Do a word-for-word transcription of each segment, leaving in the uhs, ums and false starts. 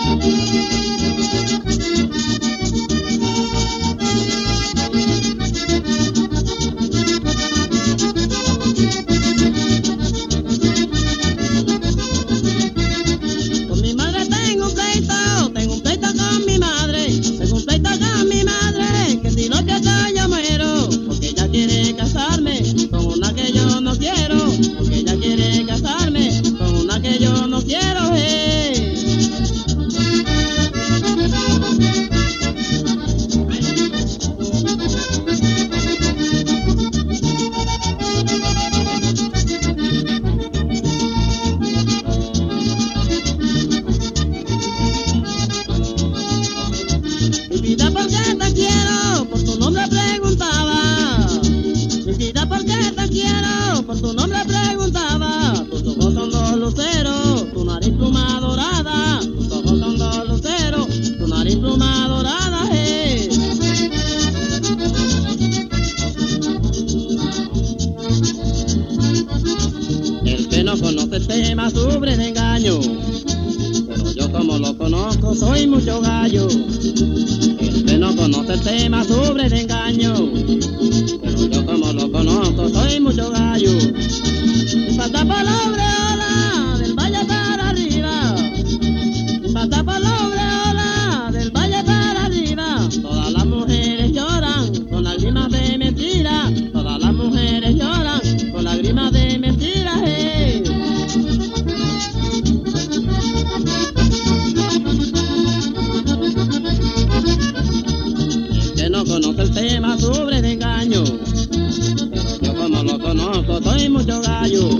tema sufre de engaño, pero yo como lo conozco soy mucho gallo. El que no conoce el tema sufre de engaño, pero yo como lo conozco soy mucho gallo. Sin pasar por la aureola del valle para arriba, sin pasar por la aureola del valle para arriba, todas las mujeres lloran con lágrimas de mentira, todas las mujeres lloran con lágrimas de mentira. Hey. El que no conoce el tema sufre de engaño, pero yo como lo conozco soy mucho gallo.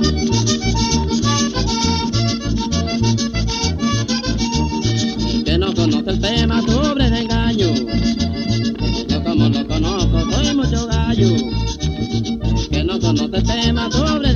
El que no conoce el tema sufre de engaño, pero yo como lo conozco soy mucho gallo. El que no conoce el tema sufre de